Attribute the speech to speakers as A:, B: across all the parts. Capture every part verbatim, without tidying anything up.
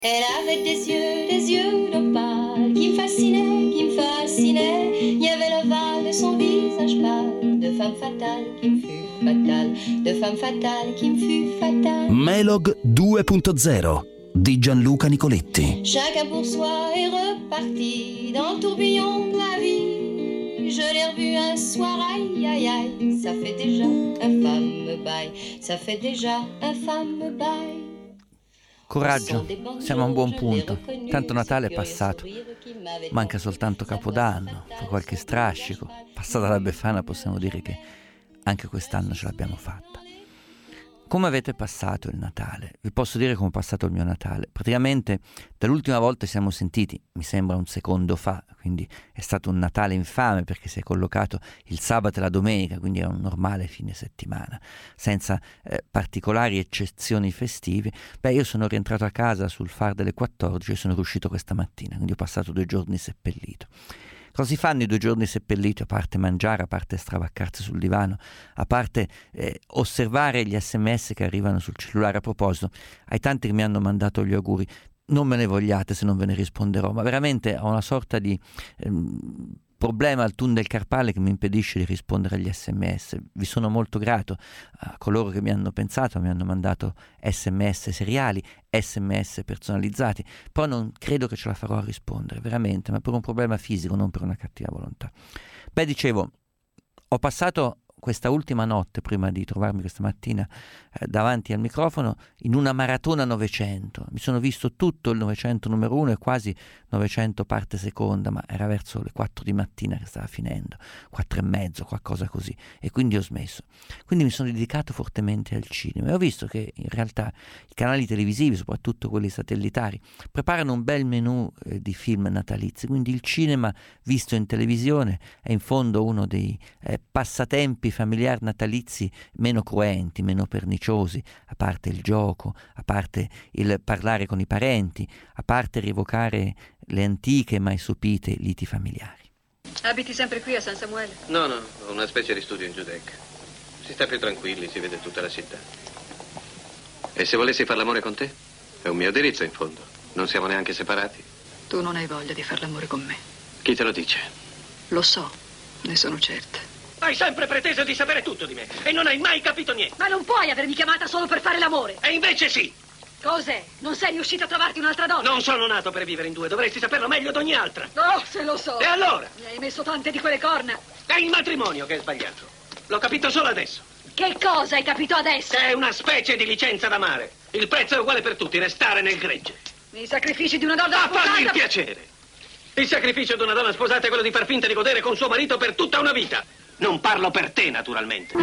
A: Elle avait des yeux, des yeux d'opale qui me fascinaient, qui me fascinaient. Il y avait l'ovale de son visage pâle, de femme fatale qui me fut fatale, de femme fatale qui me fut fatale.
B: Melog due punto zero di Gianluca Nicoletti.
A: Chacun pour soi est reparti dans le tourbillon de la vie. Je l'ai revu un soir, aïe aïe aïe, ça fait déjà un fameux bail, ça fait déjà un fameux bail.
C: Coraggio, siamo a un buon punto. Tanto Natale è passato. Manca soltanto Capodanno, poi qualche strascico. Passata la Befana possiamo dire che anche quest'anno ce l'abbiamo fatta. Come avete passato il Natale? Vi posso dire come ho passato il mio Natale. Praticamente dall'ultima volta ci siamo sentiti, mi sembra un secondo fa, quindi è stato un Natale infame perché si è collocato il sabato e la domenica, quindi era un normale fine settimana, senza eh, particolari eccezioni festive. Beh, io sono rientrato a casa sul far delle quattordici e sono riuscito questa mattina, quindi ho passato due giorni seppellito. Cosa si fanno i due giorni seppelliti, a parte mangiare, a parte stravaccarsi sul divano, a parte eh, osservare gli sms che arrivano sul cellulare? A proposito, ai tanti che mi hanno mandato gli auguri, non me ne vogliate se non ve ne risponderò, ma veramente ho una sorta di ehm, problema al tunnel carpale che mi impedisce di rispondere agli sms. Vi sono molto grato a coloro che mi hanno pensato, mi hanno mandato sms seriali, sms personalizzati, però non credo che ce la farò a rispondere, veramente, ma per un problema fisico, non per una cattiva volontà. Beh, dicevo, ho passato questa ultima notte, prima di trovarmi questa mattina eh, davanti al microfono, in una maratona Novecento. Mi sono visto tutto il Novecento numero uno e quasi Novecento parte seconda, ma era verso le quattro di mattina che stava finendo, quattro e mezzo, qualcosa così, e quindi ho smesso. Quindi mi sono dedicato fortemente al cinema e ho visto che in realtà i canali televisivi, soprattutto quelli satellitari, preparano un bel menù eh, di film natalizi, quindi il cinema visto in televisione è in fondo uno dei eh, passatempi familiari natalizi meno cruenti, meno perniciosi, a parte il gioco, a parte il parlare con i parenti, a parte rievocare le antiche mai sopite liti familiari.
D: Abiti sempre qui a San Samuele?
E: No, no, ho una specie di studio in Giudecca. Si sta più tranquilli, si vede tutta la città. E se volessi far l'amore con te? È un mio indirizzo in fondo. Non siamo neanche separati.
D: Tu non hai voglia di far l'amore con me.
E: Chi te lo dice?
D: Lo so, ne sono certa.
F: Hai sempre preteso di sapere tutto di me e non hai mai capito niente.
D: Ma non puoi avermi chiamata solo per fare l'amore.
F: E invece sì.
D: Cos'è? Non sei riuscita a trovarti un'altra donna?
F: Non sono nato per vivere in due, dovresti saperlo meglio di ogni altra.
D: Oh, se lo so.
F: E allora?
D: Mi hai messo tante di quelle corna.
F: È il matrimonio che è sbagliato. L'ho capito solo adesso.
D: Che cosa hai capito adesso?
F: Che è una specie di licenza da mare. Il prezzo è uguale per tutti, restare nel gregge.
D: I sacrifici di una donna
F: A
D: sposata...
F: farmi il piacere. Il sacrificio di una donna sposata è quello di far finta di godere con suo marito per tutta una vita. Non parlo per te, naturalmente.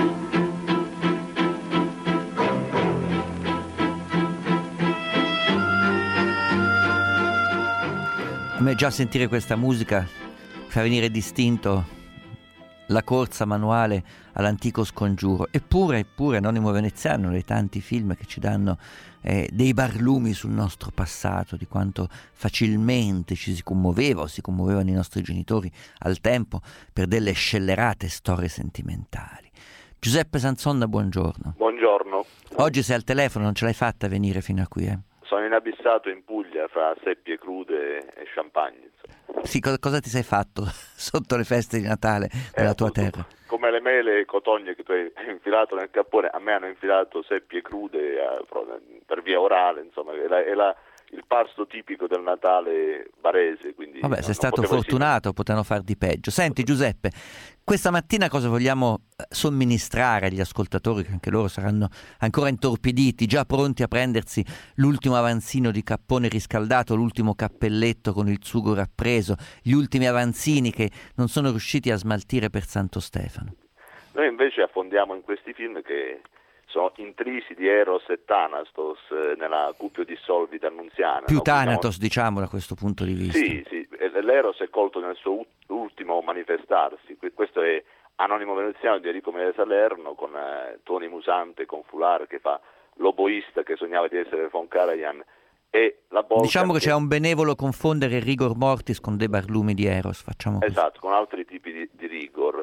C: A me già sentire questa musica fa venire distinto la corsa manuale all'antico scongiuro. Eppure, eppure, Anonimo Veneziano, dei tanti film che ci danno eh, dei barlumi sul nostro passato, di quanto facilmente ci si commuoveva o si commuovevano i nostri genitori al tempo per delle scellerate storie sentimentali. Giuseppe Sanzonna, buongiorno.
G: Buongiorno.
C: Oggi sei al telefono, non ce l'hai fatta venire fino a qui, eh?
G: Sono inabissato in Puglia fra seppie crude e champagne. Insomma.
C: Sì, co- cosa ti sei fatto sotto le feste di Natale nella
G: eh,
C: tua terra?
G: Come le mele e cotogne che tu hai infilato nel cappone, a me hanno infilato seppie crude eh, per via orale, insomma, è, la, è la, il pasto tipico del Natale barese. Quindi
C: Vabbè,
G: non,
C: sei stato fortunato, potevano far di peggio. Senti Giuseppe, questa mattina cosa vogliamo somministrare agli ascoltatori, che anche loro saranno ancora intorpiditi, già pronti a prendersi l'ultimo avanzino di cappone riscaldato, l'ultimo cappelletto con il sugo rappreso, gli ultimi avanzini che non sono riusciti a smaltire per Santo Stefano?
G: Noi invece affondiamo in questi film che sono intrisi di Eros e Thanatos eh, nella Cupio dissolvita annunziana.
C: Più
G: no?
C: Thanatos,
G: Siamo...
C: diciamo, da questo punto di vista.
G: Sì, sì, l'Eros è colto nel suo ultimo manifestarsi. Questo è Anonimo Veneziano di Enrico Maria Salerno, con eh, Tony Musante, con Fular che fa l'oboista che sognava di essere von Karajan, e la Bolkan,
C: diciamo che c'è un benevolo confondere rigor mortis con dei barlumi di Eros, facciamo così.
G: Esatto, con altri tipi di, di rigor.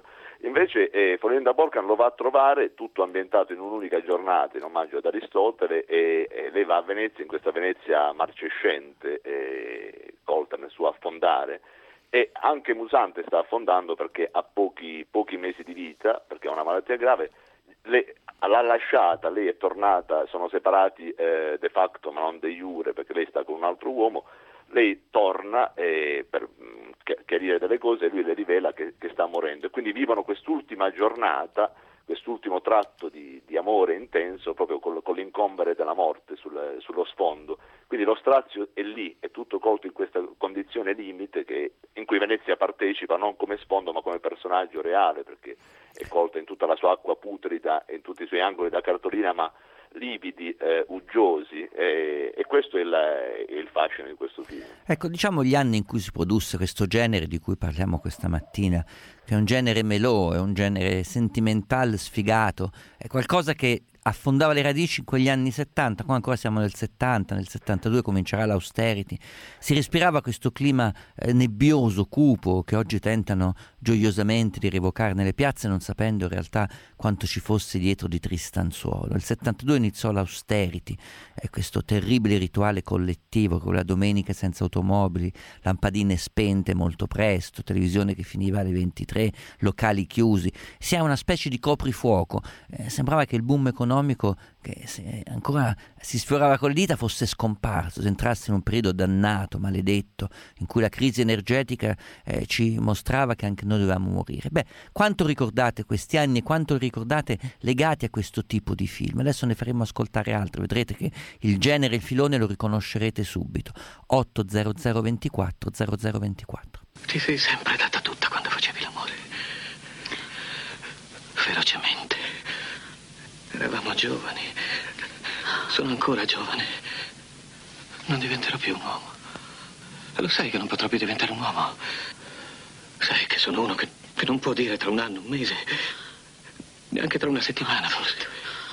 G: Invece eh, Florinda Bolkan lo va a trovare tutto ambientato in un'unica giornata in omaggio ad Aristotele e, e lei va a Venezia, in questa Venezia marcescente, eh, colta nel suo affondare, e anche Musante sta affondando perché ha pochi, pochi mesi di vita, perché ha una malattia grave. Lei, l'ha lasciata, lei è tornata, sono separati eh, de facto ma non de jure perché lei sta con un altro uomo. Lei torna eh, per mh, chiarire delle cose e lui le rivela che, che sta morendo, e quindi vivono quest'ultima giornata, quest'ultimo tratto di, di amore intenso proprio con, con l'incombere della morte sul, sullo sfondo. Quindi lo strazio è lì, è tutto colto in questa condizione limite che, in cui Venezia partecipa non come sfondo ma come personaggio reale, perché è colta in tutta la sua acqua putrida e in tutti i suoi angoli da cartolina, ma lividi, eh, uggiosi, eh, e questo è il, è il fascino di questo film.
C: Ecco, diciamo gli anni in cui si produsse questo genere di cui parliamo questa mattina, che è un genere melò, è un genere sentimentale, sfigato, è qualcosa che affondava le radici in quegli anni settanta, qua ancora siamo nel settanta, nel settantadue comincerà l'austerity, si respirava questo clima eh, nebbioso, cupo, che oggi tentano gioiosamente di rievocare nelle piazze, non sapendo in realtà quanto ci fosse dietro di tristanzuolo. Nel settantadue iniziò l'austerity, eh, questo terribile rituale collettivo, con la domenica senza automobili, lampadine spente molto presto, televisione che finiva alle ventitré, locali chiusi, si ha una specie di coprifuoco, eh, sembrava che il boom economico che se ancora si sfiorava con le dita fosse scomparso, si entrasse in un periodo dannato, maledetto, in cui la crisi energetica eh, ci mostrava che anche noi dovevamo morire. Beh, quanto ricordate questi anni e quanto ricordate legati a questo tipo di film? Adesso ne faremo ascoltare altri, vedrete che il genere e il filone lo riconoscerete subito. otto zero zero ventiquattro zero zero ventiquattro.
F: Ti sei sempre data tutta quando facevi l'amore. Ferocemente. Eravamo giovani. Sono ancora giovane. Non diventerò più un uomo. Lo sai che non potrò più diventare un uomo? Sai che sono uno che, che non può dire tra un anno, un mese, neanche tra una settimana forse.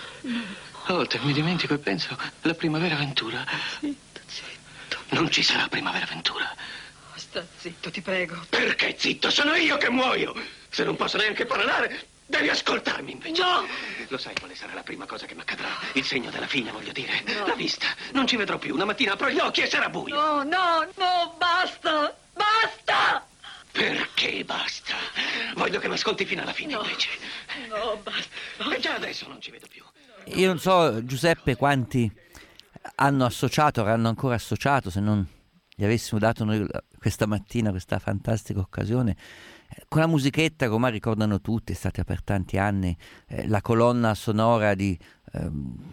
F: A volte mi dimentico e penso alla primavera Ventura.
D: Zitto, zitto.
F: Non ci sarà primavera Ventura.
D: Sta zitto, ti prego.
F: Perché zitto? Sono io che muoio. Se non posso neanche parlare, devi ascoltarmi invece.
D: No!
F: Lo sai quale sarà la prima cosa che mi accadrà? Il segno della fine, voglio dire. No. La vista. Non ci vedrò più. Una mattina apro gli occhi e sarà buio.
D: No, no, no, basta! Basta!
F: Perché basta? Voglio che mi ascolti fino alla fine,
D: no.
F: invece.
D: No, basta.
F: E già adesso non ci vedo più.
C: Io non so, Giuseppe, quanti hanno associato, avranno ancora associato, se non gli avessimo dato noi questa mattina questa fantastica occasione, con la musichetta che ormai ricordano tutti, è stata per tanti anni eh, la colonna sonora di eh,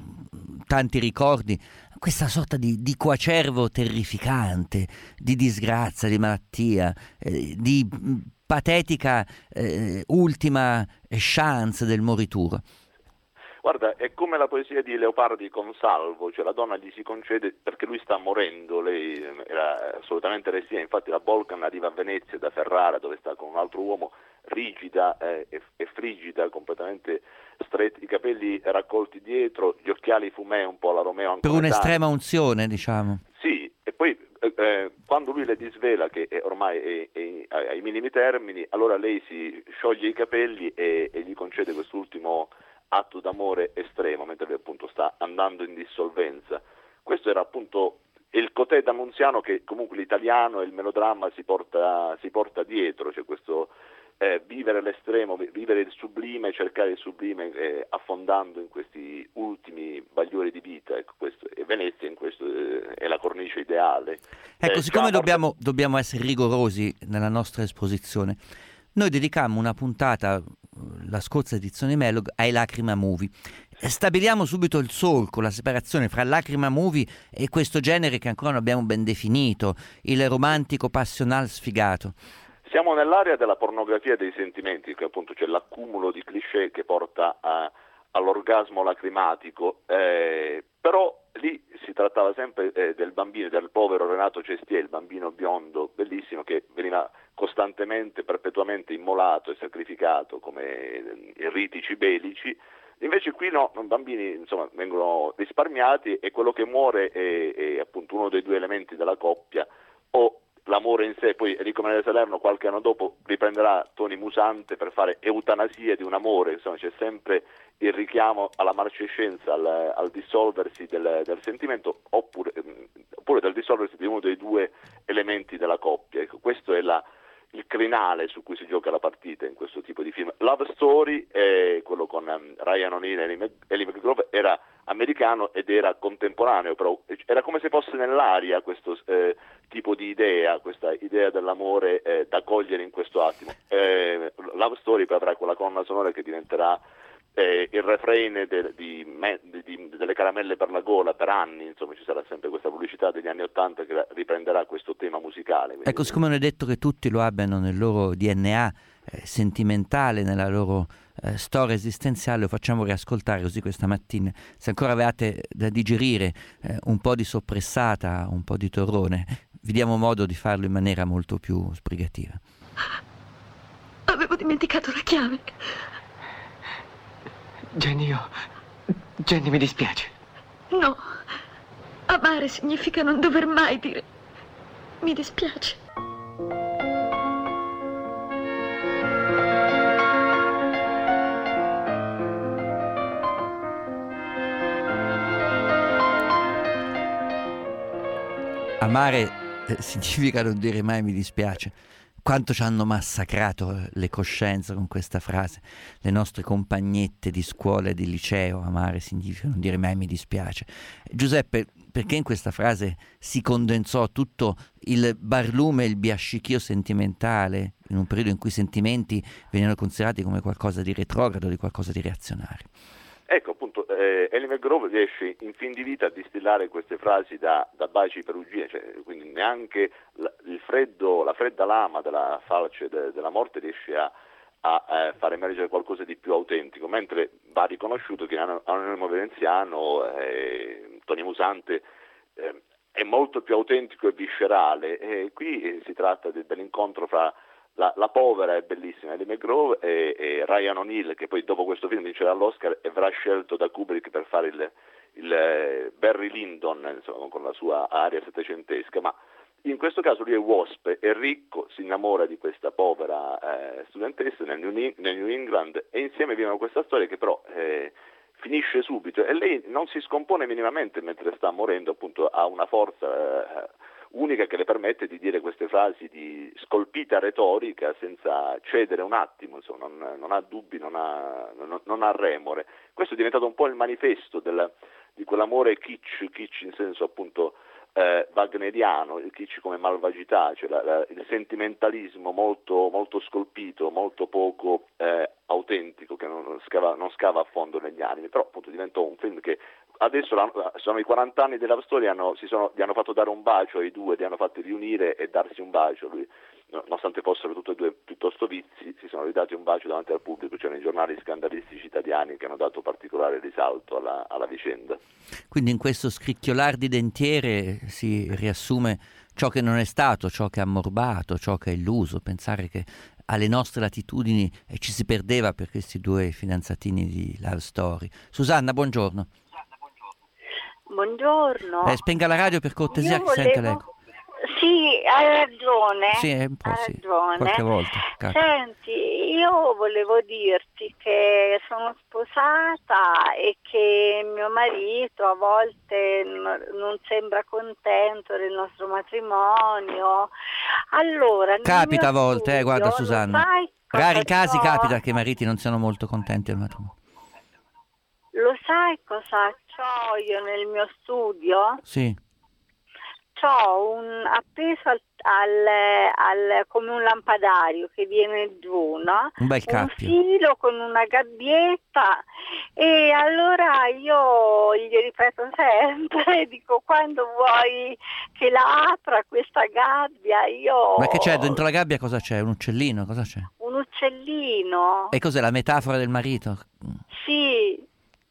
C: tanti ricordi, questa sorta di, di coacervo terrificante, di disgrazia, di malattia, eh, di patetica eh, ultima chance del morituro.
G: Guarda, è come la poesia di Leopardi con Salvo, cioè la donna gli si concede perché lui sta morendo, lei era assolutamente restia, infatti la Bolkan arriva a Venezia da Ferrara dove sta con un altro uomo, rigida eh, e, e frigida, completamente stretti, i capelli raccolti dietro, gli occhiali fumè un po' alla Romeo Anconetani.
C: Per un'estrema unzione, diciamo.
G: Sì, e poi eh, quando lui le disvela che è ormai è, è, è ai minimi termini, allora lei si scioglie i capelli e, e gli concede quest'ultimo atto d'amore estremo, mentre lui appunto sta andando in dissolvenza. Questo era appunto il cotè d'Annunziano che comunque l'italiano e il melodramma si porta, si porta dietro, cioè questo eh, vivere l'estremo, vivere il sublime, cercare il sublime eh, affondando in questi ultimi bagliori di vita, ecco, questo, e Venezia in questo eh, è la cornice ideale.
C: Ecco,
G: eh,
C: siccome
G: già
C: dobbiamo,
G: morte...
C: dobbiamo essere rigorosi nella nostra esposizione, noi dedicammo una puntata, la scorsa edizione di Mellog, ai Lacrima Movie. Stabiliamo subito il solco, la separazione fra Lacrima Movie e questo genere che ancora non abbiamo ben definito, il romantico passional sfigato.
G: Siamo nell'area della pornografia dei sentimenti, che appunto c'è l'accumulo di cliché che porta a, all'orgasmo lacrimatico, eh, però lì si trattava sempre eh, del bambino, del povero Renato Cestier, il bambino biondo bellissimo che veniva costantemente, perpetuamente immolato e sacrificato come i riti cibelici. Invece qui no, i bambini insomma vengono risparmiati e quello che muore è, è appunto uno dei due elementi della coppia, o l'amore in sé. Poi Enrico Maria Salerno qualche anno dopo riprenderà Toni Musante per fare Eutanasia di un amore, insomma c'è sempre il richiamo alla marcescenza, al, al dissolversi del, del sentimento, oppure, oppure del dissolversi di uno dei due elementi della coppia. Ecco, questo è la, il crinale su cui si gioca la partita in questo tipo di film. Love Story, eh, quello con um, Ryan O'Neal e Ellie McGraw, era americano ed era contemporaneo, però era come se fosse nell'aria questo eh, tipo di idea, questa idea dell'amore eh, da cogliere in questo attimo. Eh, Love Story poi avrà quella colonna sonora che diventerà eh, il refrain de, di, di, di, delle caramelle per la gola per anni, insomma ci sarà sempre questa pubblicità degli anni Ottanta che riprenderà questo tema musicale. Quindi,
C: ecco, siccome non è detto che tutti lo abbiano nel loro D N A eh, sentimentale, nella loro eh, storia esistenziale, lo facciamo riascoltare così questa mattina, se ancora avete da digerire eh, un po' di soppressata, un po' di torrone, vi diamo modo di farlo in maniera molto più sbrigativa.
H: Avevo dimenticato la chiave.
F: Jenny, io... Jenny, mi dispiace.
H: No, amare significa non dover mai dire mi dispiace.
C: Amare eh, significa non dire mai mi dispiace. Quanto ci hanno massacrato le coscienze con questa frase, le nostre compagnette di scuola e di liceo. Amare significa non dire mai mi dispiace. Giuseppe, perché in questa frase si condensò tutto il barlume e il biascichio sentimentale in un periodo in cui i sentimenti venivano considerati come qualcosa di retrogrado, di qualcosa di reazionario?
G: Ecco, appunto, eh, Ellie McGraw riesce in fin di vita a distillare queste frasi da, da baci perugine, cioè, quindi neanche la, il freddo, la fredda lama della falce de, della morte riesce a, a, a far emergere qualcosa di più autentico, mentre va riconosciuto che in Anonimo Veneziano eh, Toni Musante eh, è molto più autentico e viscerale, e qui eh, si tratta de, dell'incontro fra La, la povera e bellissima Ellie McGraw e, e Ryan O'Neal, che poi dopo questo film vincerà l'Oscar e verrà scelto da Kubrick per fare il, il eh, Barry Lyndon, insomma, con la sua aria settecentesca. Ma in questo caso lui è Wasp, è ricco, si innamora di questa povera eh, studentessa nel New, nel New England, e insieme vivono questa storia che però eh, finisce subito, e lei non si scompone minimamente mentre sta morendo, appunto ha una forza eh, unica che le permette di dire queste frasi di scolpita retorica senza cedere un attimo, insomma, non, non ha dubbi, non ha, non, non ha remore. Questo è diventato un po' il manifesto del, di quell'amore kitsch, kitsch in senso appunto eh, wagneriano, il kitsch come malvagità, cioè la, la, il sentimentalismo molto, molto scolpito, molto poco eh, autentico, che non scava, non scava a fondo negli animi, però appunto diventò un film che adesso sono i quaranta anni della storia, hanno, si sono, gli hanno fatto dare un bacio ai due, li hanno fatti riunire e darsi un bacio. Lui, nonostante fossero tutti e due piuttosto vizi, si sono ridati un bacio davanti al pubblico, cioè nei giornali scandalistici italiani che hanno dato particolare risalto alla, alla vicenda.
C: Quindi in questo scricchiolar di dentiere si riassume ciò che non è stato, ciò che ha ammorbato, ciò che è illuso, pensare che alle nostre latitudini eh, ci si perdeva per questi due fidanzatini di Love Story. Susanna, buongiorno.
I: Buongiorno.
C: Eh, spenga la radio per cortesia,
I: Io
C: che
I: volevo...
C: sente l'eco.
I: Sì, hai ragione.
C: Sì, un po'
I: hai
C: sì.
I: ragione.
C: Qualche volta. Capita.
I: Senti, io volevo dirti che sono sposata e che mio marito a volte non sembra contento del nostro matrimonio. Allora, nel
C: capita a
I: mio
C: volte,
I: studio,
C: eh, guarda Susanna.
I: sai cosa
C: Rari casi
I: so?
C: capita che i mariti non siano molto contenti del matrimonio.
I: Lo sai cosa c'ho io nel mio studio?
C: Sì.
I: C'ho un appeso al, al, al come un lampadario che viene giù, no?
C: Un bel
I: Un
C: cappio.
I: filo con una gabbietta, e allora io gli ripeto sempre, dico, quando vuoi che la apra questa gabbia, io...
C: Ma che c'è dentro la gabbia? Cosa c'è? Un uccellino? Cosa c'è?
I: Un uccellino.
C: E cos'è la metafora del marito?
I: Sì.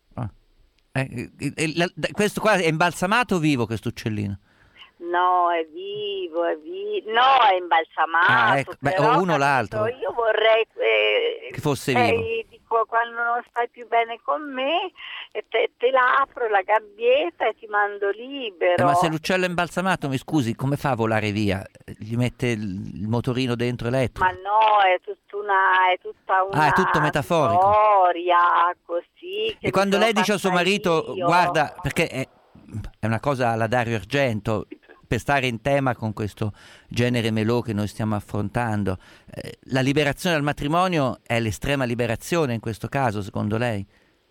C: Eh, eh, la, questo qua è imbalsamato o vivo, questo uccellino?
I: No, è vivo, è vivo. No, è imbalsamato.
C: Ah, ecco. Beh,
I: però,
C: o uno o l'altro.
I: Io vorrei eh,
C: che fosse
I: eh,
C: vivo.
I: Dico, quando non stai più bene con me, te, te la apro la gabbietta e ti mando libero.
C: Eh, ma se l'uccello è imbalsamato, mi scusi, come fa a volare via? gli mette il motorino dentro elettrico.
I: Ma no, è tutta una, è tutta una
C: ah, è tutto metaforico.
I: storia così. Che
C: e quando lei dice a suo marito,
I: io.
C: guarda, perché è, è una cosa alla Dario Argento, per stare in tema con questo genere melò che noi stiamo affrontando, eh, la liberazione dal matrimonio è l'estrema liberazione in questo caso, secondo lei?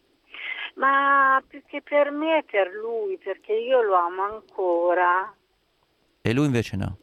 I: Ma più che per me è per lui, perché io lo amo ancora.
C: E lui invece no?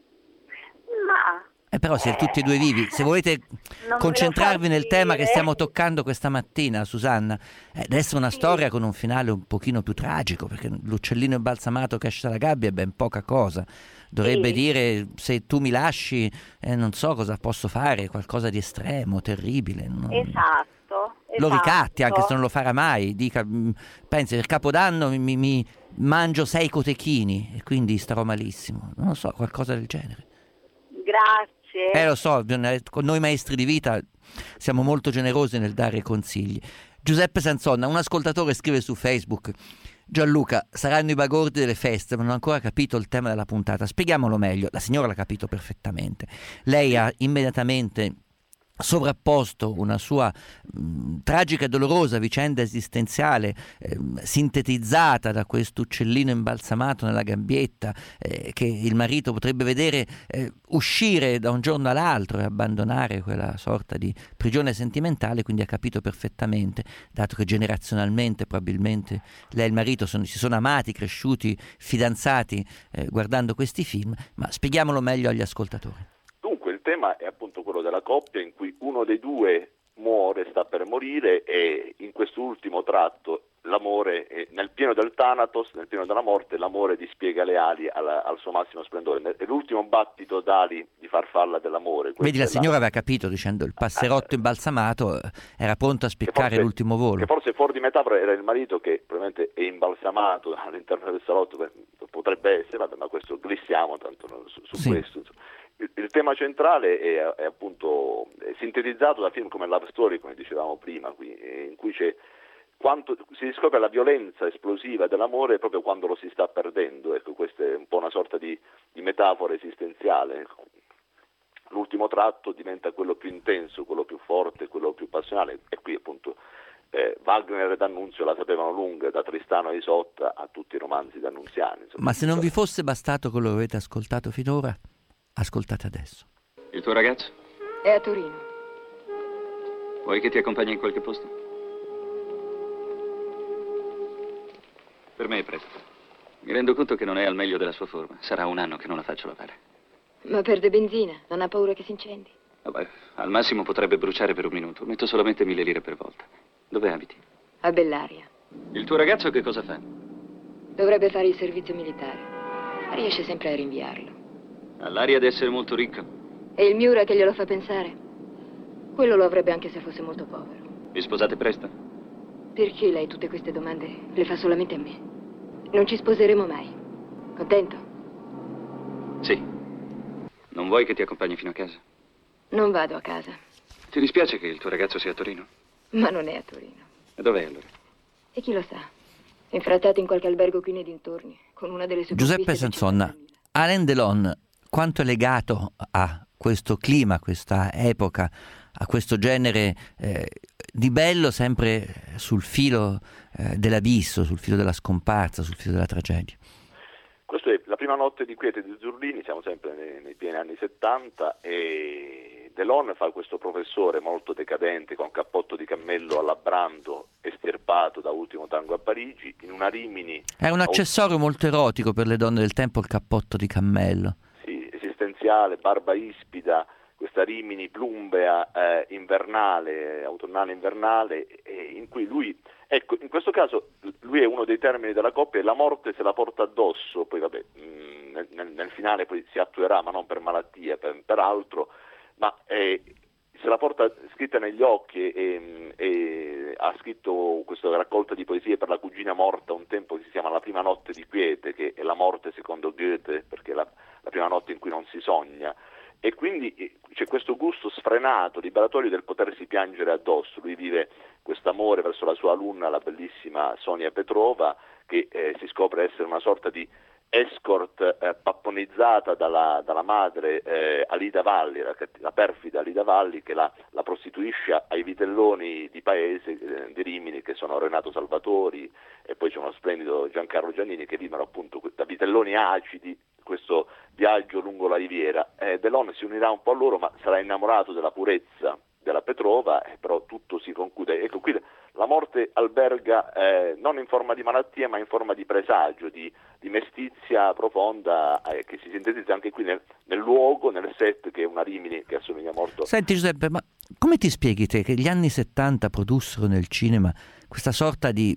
I: Ma...
C: Eh però siete tutti e due vivi, se volete concentrarvi nel tema che stiamo toccando questa mattina, Susanna, eh, deve essere una sì. storia con un finale un pochino più tragico, perché l'uccellino imbalsamato che esce dalla gabbia è ben poca cosa, dovrebbe sì. dire se tu mi lasci eh, non so cosa posso fare, qualcosa di estremo, terribile. Non...
I: Esatto.
C: Lo
I: esatto.
C: ricatti anche se non lo farà mai, dica, pensi per Capodanno mi, mi mangio sei cotechini e quindi starò malissimo, non lo so, qualcosa del genere.
I: Grazie.
C: Eh lo so, con noi maestri di vita siamo molto generosi nel dare consigli. Giuseppe Sansonna, un ascoltatore, scrive su Facebook: Gianluca, saranno i bagordi delle feste, ma non ho ancora capito il tema della puntata, spieghiamolo meglio. La signora l'ha capito perfettamente, lei ha immediatamente sovrapposto una sua mh, tragica e dolorosa vicenda esistenziale eh, sintetizzata da questo uccellino imbalsamato nella gabbietta eh, che il marito potrebbe vedere eh, uscire da un giorno all'altro e abbandonare quella sorta di prigione sentimentale. Quindi ha capito perfettamente, dato che generazionalmente probabilmente lei e il marito sono, si sono amati, cresciuti, fidanzati eh, guardando questi film. Ma spieghiamolo meglio agli ascoltatori.
G: Dunque il tema è appunto quello della coppia in cui uno dei due muore, sta per morire, e in quest'ultimo tratto l'amore, è, nel pieno del Thanatos, nel pieno della morte, l'amore dispiega le ali alla, al suo massimo splendore. È l'ultimo battito d'ali di farfalla dell'amore.
C: Vedi, la signora
G: la...
C: aveva capito dicendo il passerotto imbalsamato, era pronto a spiccare
G: forse,
C: l'ultimo volo.
G: Che forse fuori di metafora era il marito che probabilmente è imbalsamato all'interno del salotto, potrebbe essere, ma questo glissiamo tanto su, su sì. questo. Il, il tema centrale è, è appunto è sintetizzato da film come Love Story, come dicevamo prima, qui, in cui c'è quanto si riscopre la violenza esplosiva dell'amore proprio quando lo si sta perdendo. Ecco, questa è un po' una sorta di, di metafora esistenziale. L'ultimo tratto diventa quello più intenso, quello più forte, quello più passionale, e qui appunto eh, Wagner e D'Annunzio la sapevano lunga, da Tristano a Isotta a tutti i romanzi d'Annunziani. Insomma.
C: Ma se non vi fosse bastato quello che avete ascoltato finora, ascoltate adesso.
F: Il tuo ragazzo?
H: È a Torino.
F: Vuoi che ti accompagni in qualche posto? Per me è presto. Mi rendo conto che non è al meglio della sua forma. Sarà un anno che non la faccio lavare.
H: Ma perde benzina, non ha paura che si incendi?
F: Vabbè, al massimo potrebbe bruciare per un minuto. Metto solamente mille lire per volta. Dove abiti?
H: A Bellaria.
F: Il tuo ragazzo che cosa fa?
H: Dovrebbe fare il servizio militare. Riesce sempre a rinviarlo.
F: Ha l'aria di essere molto ricco.
H: E il Miura che glielo fa pensare? Quello lo avrebbe anche se fosse molto povero.
F: Vi sposate presto?
H: Perché lei tutte queste domande le fa solamente a me? Non ci sposeremo mai. Contento?
F: Sì. Non vuoi che ti accompagni fino a casa?
H: Non vado a casa.
F: Ti dispiace che il tuo ragazzo sia a Torino?
H: Ma non è a Torino.
F: E dov'è allora?
H: E chi lo sa? Infrattato in qualche albergo qui nei dintorni, con una delle sue
C: Giuseppe Sansonna, Alain Delon quanto è legato a questo clima, a questa epoca, a questo genere eh, di bello sempre sul filo eh, dell'abisso, sul filo della scomparsa, sul filo della tragedia?
G: Questa è La prima notte di quiete di Zurlini, siamo sempre nei, nei pieni anni settanta, e Delon fa questo professore molto decadente con cappotto di cammello alla Brando, estirpato da Ultimo tango a Parigi, in una Rimini...
C: È un accessorio molto erotico per le donne del tempo, il cappotto di cammello.
G: Sì, esistenziale, barba ispida, questa Rimini plumbea, eh, invernale, autunnale invernale, eh, in cui lui, ecco, in questo caso lui è uno dei termini della coppia e la morte se la porta addosso, poi vabbè, mh, nel, nel finale poi si attuerà, ma non per malattia, per, per altro, ma eh, se la porta scritta negli occhi, e, e ha scritto questa raccolta di poesie per la cugina morta un tempo che si chiama La prima notte di quiete, che è la morte secondo Goethe, perché è la, la prima notte in cui non si sogna. E quindi c'è questo gusto sfrenato, liberatorio del potersi piangere addosso. Lui vive questo amore verso la sua alunna, la bellissima Sonia Petrova, che eh, si scopre essere una sorta di escort eh, papponizzata dalla, dalla madre eh, Alida Valli, la, la perfida Alida Valli, che la, la prostituisce ai vitelloni di paese eh, di Rimini, che sono Renato Salvatori, e poi c'è uno splendido Giancarlo Giannini, che vivono appunto da vitelloni acidi questo viaggio lungo la riviera. Eh, Delon si unirà un po' a loro, ma sarà innamorato della purezza della Petrova, eh, però tutto si conclude. Ecco, qui la morte alberga eh, non in forma di malattia, ma in forma di presagio, di, di mestizia profonda, eh, che si sintetizza anche qui nel, nel luogo, nel set, che è una Rimini che assomiglia molto.
C: Senti Giuseppe, ma come ti spieghi te che gli anni settanta produssero nel cinema questa sorta di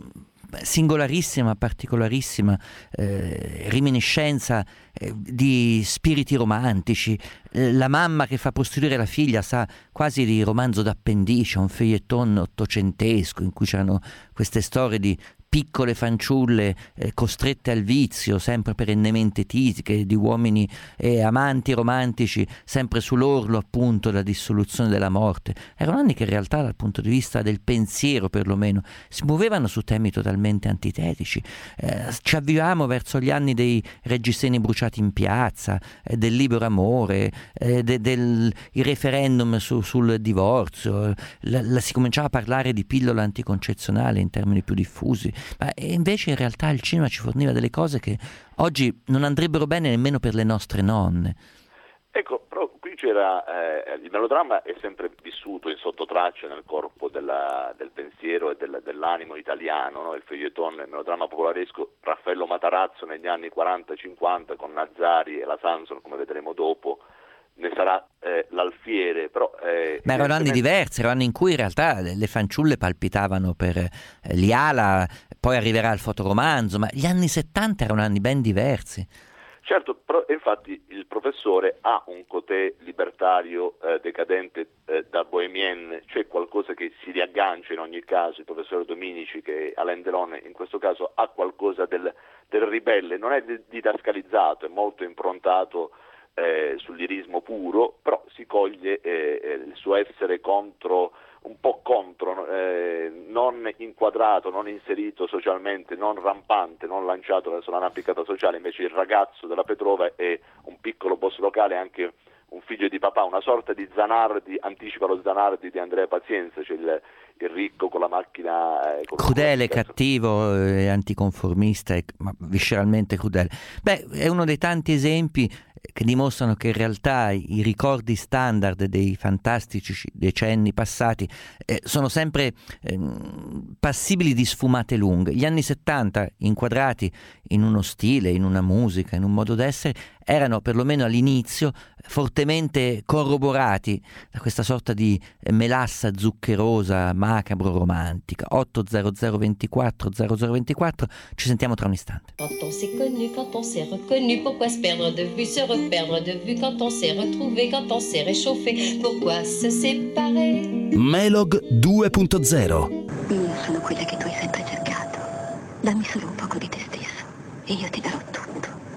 C: singolarissima, particolarissima eh, reminiscenza eh, di spiriti romantici, eh, la mamma che fa prostituire la figlia sa quasi di romanzo d'appendice, un feuilleton ottocentesco in cui c'erano queste storie di piccole fanciulle eh, costrette al vizio, sempre perennemente titiche, di uomini eh, amanti romantici, sempre sull'orlo appunto della dissoluzione della morte. Erano anni che in realtà dal punto di vista del pensiero perlomeno si muovevano su temi totalmente antitetici. Eh, ci avviamo verso gli anni dei reggiseni bruciati in piazza, eh, del libero amore, eh, de, del il referendum su, sul divorzio, la, la, si cominciava a parlare di pillola anticoncezionale in termini più diffusi. Ma invece in realtà il cinema ci forniva delle cose che oggi non andrebbero bene nemmeno per le nostre nonne.
G: Ecco, però qui c'era eh, il melodramma è sempre vissuto in sottotraccia nel corpo della, del pensiero e del, dell'animo italiano, no? Il feuilleton, il melodramma popolaresco, Raffaello Matarazzo negli anni quaranta cinquanta con Nazzari e la Sanson, come vedremo dopo, ne sarà eh, l'alfiere, però... Eh,
C: Ma erano anni diversi, erano anni in cui in realtà le, le fanciulle palpitavano per eh, Liala, poi arriverà il fotoromanzo, ma gli anni settanta erano anni ben diversi.
G: Certo, però infatti il professore ha un côté libertario eh, decadente eh, da bohemien, cioè qualcosa che si riaggancia in ogni caso. Il professore Dominici, che Alain Delon in questo caso, ha qualcosa del, del ribelle, non è didascalizzato, è molto improntato Eh, sul lirismo puro, però si coglie eh, il suo essere contro, un po' contro, eh, non inquadrato, non inserito socialmente, non rampante, non lanciato verso l'arrampicata sociale. Invece il ragazzo della Petrova è un piccolo boss locale, anche un figlio di papà, una sorta di Zanardi, anticipa lo Zanardi di Andrea Pazienza, cioè il, il ricco con la macchina eh, con
C: crudele, cattivo, eh, anticonformista, e, ma visceralmente crudele. Beh, è uno dei tanti esempi che dimostrano che in realtà i ricordi standard dei fantastici decenni passati eh, sono sempre eh, passibili di sfumate lunghe. Gli anni settanta, inquadrati in uno stile, in una musica, in un modo d'essere, erano perlomeno all'inizio fortemente corroborati da questa sorta di melassa zuccherosa, macabro, romantica. otto zero zero ventiquattro zero zero ventiquattro, ci sentiamo tra un istante.
A: Quand on s'est connu, quand on s'est reconnu, pourquoi se perdre de vue, se reperdre de vue, quand on s'est retrouvé, quand on s'est réchauffé, pourquoi se séparer?
B: Melog due punto zero.
J: Io sono quella che tu hai sempre cercato. Dammi solo un poco di te stesso e io ti darò tutto.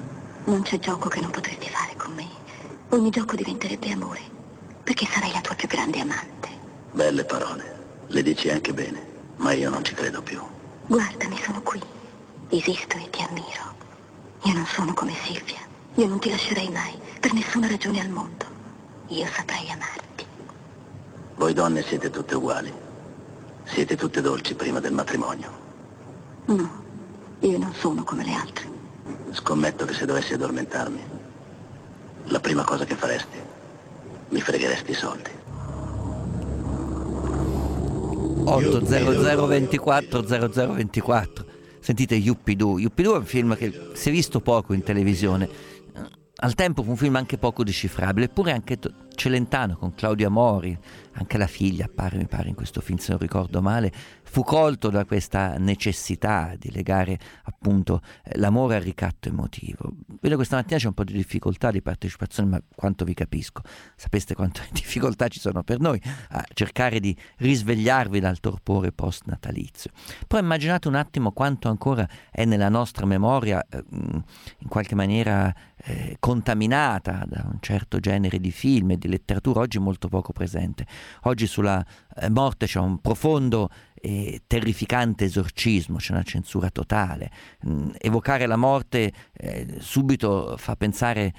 J: Non c'è gioco che non potresti fare con me. Ogni gioco diventerebbe amore, perché sarai la tua più grande amante.
K: Belle parole, le dici anche bene, ma io non ci credo più.
J: Guardami, sono qui. Esisto e ti ammiro. Io non sono come Silvia. Io non ti lascerei mai, per nessuna ragione al mondo. Io saprei amarti.
K: Voi donne siete tutte uguali. Siete tutte dolci prima del matrimonio.
J: No, io non sono come le altre.
K: Scommetto che se dovessi addormentarmi, la prima cosa che faresti, mi fregheresti i soldi.
C: otto zero zero ventiquattro zero zero ventiquattro. Sentite Yuppidoo. Yuppidoo è un film che si è visto poco in televisione. Al tempo fu un film anche poco decifrabile, eppure anche Celentano con Claudio Amori, anche la figlia appare, mi pare, in questo film, se non ricordo male, fu colto da questa necessità di legare appunto l'amore al ricatto emotivo. Vedo questa mattina c'è un po' di difficoltà di partecipazione, ma quanto vi capisco. Sapeste quante difficoltà ci sono per noi a cercare di risvegliarvi dal torpore post-natalizio. Però immaginate un attimo quanto ancora è nella nostra memoria eh, in qualche maniera eh, contaminata da un certo genere di film e di letteratura oggi molto poco presente. Oggi sulla eh, morte c'è un profondo e terrificante esorcismo, c'è una censura totale. Mm, evocare la morte eh, subito fa pensare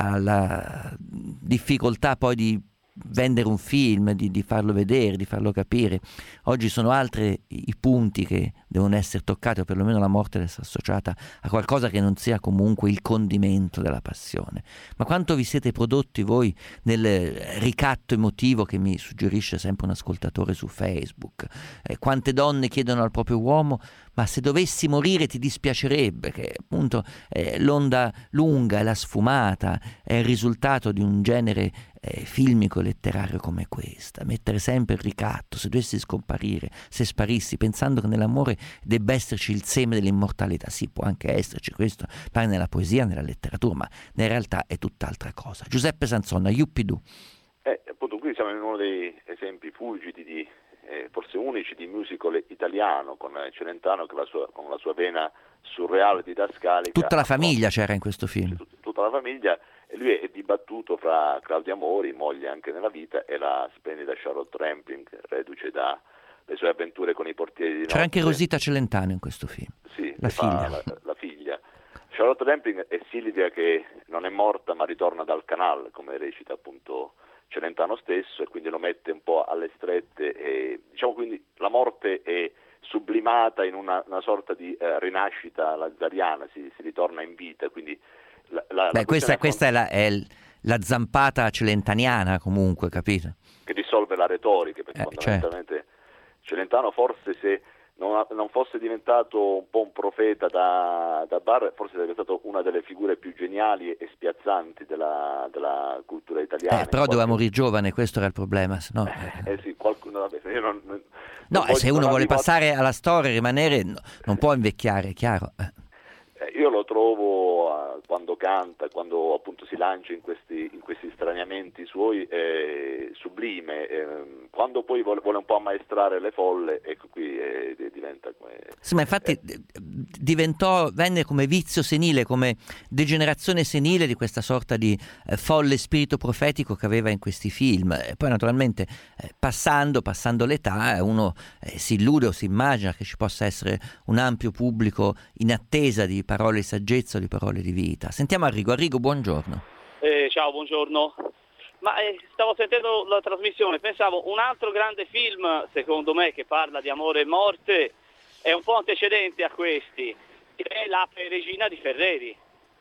C: alla difficoltà poi di vendere un film, di, di farlo vedere, di farlo capire. Oggi sono altri i punti che devono essere toccati, o perlomeno la morte deve essere associata a qualcosa che non sia comunque il condimento della passione. Ma quanto vi siete prodotti voi nel ricatto emotivo che mi suggerisce sempre un ascoltatore su Facebook? Eh, quante donne chiedono al proprio uomo: ma se dovessi morire ti dispiacerebbe? Che appunto eh, l'onda lunga e la sfumata è il risultato di un genere eh, filmico e letterario come questa. Mettere sempre il ricatto: se dovessi scomparire, se sparissi, pensando che nell'amore debba esserci il seme dell'immortalità. Sì, può anche esserci questo, pare nella poesia, nella letteratura, ma in realtà è tutt'altra cosa. Giuseppe Sanzonna, Yuppidù.
G: Eh, appunto qui siamo in uno dei esempi fulgidi di Eh, forse unici di musical italiano, con Celentano che la sua, con la sua vena surreale didascalica.
C: Tutta la famiglia c'era in questo film.
G: Tut- tutta la famiglia, e lui è dibattuto fra Claudia Mori, moglie anche nella vita, e la splendida Charlotte Rampling, reduce da le sue avventure con i portieri di notte.
C: C'era anche Rosita Celentano in questo film.
G: Sì,
C: la figlia.
G: La, la figlia. Charlotte Rampling è Silvia che non è morta ma ritorna dal canal, come recita appunto Celentano stesso, e quindi lo mette un po' alle strette, e diciamo quindi la morte è sublimata in una, una sorta di eh, rinascita lazzariana, si, si ritorna in vita, quindi la, la,
C: Beh,
G: la
C: questa, questa è, la, è la zampata celentaniana comunque, capito?
G: Che dissolve la retorica, perché
C: eh,
G: fondamentalmente
C: certo.
G: Celentano forse se non, non fosse diventato un po' un profeta da, da bar, forse sarebbe stato una delle figure più geniali e spiazzanti della, della cultura italiana.
C: Eh, però doveva morire giovane, questo era il problema. No,
G: eh sì, qualcuno, vabbè, io non, non,
C: no
G: non
C: e se uno vuole
G: arrivato...
C: passare alla storia e rimanere, no, non può invecchiare, è chiaro.
G: Eh, io lo trovo uh, quando canta, quando appunto si lancia in questi, in questi straniamenti suoi, eh, sublime. Eh, quando poi vuole, vuole un po' ammaestrare le folle, ecco qui eh, diventa come...
C: Sì, ma infatti eh, diventò, venne come vizio senile, come degenerazione senile di questa sorta di eh, folle spirito profetico che aveva in questi film. E poi naturalmente eh, passando, passando l'età uno eh, si illude o si immagina che ci possa essere un ampio pubblico in attesa di parole di saggezza o di parole di vita. Sentiamo Arrigo. Arrigo, buongiorno.
L: Eh, ciao, buongiorno. Ma eh, stavo sentendo la trasmissione, pensavo un altro grande film, secondo me, che parla di amore e morte, è un po' antecedente a questi, è L'Ape Regina di Ferreri.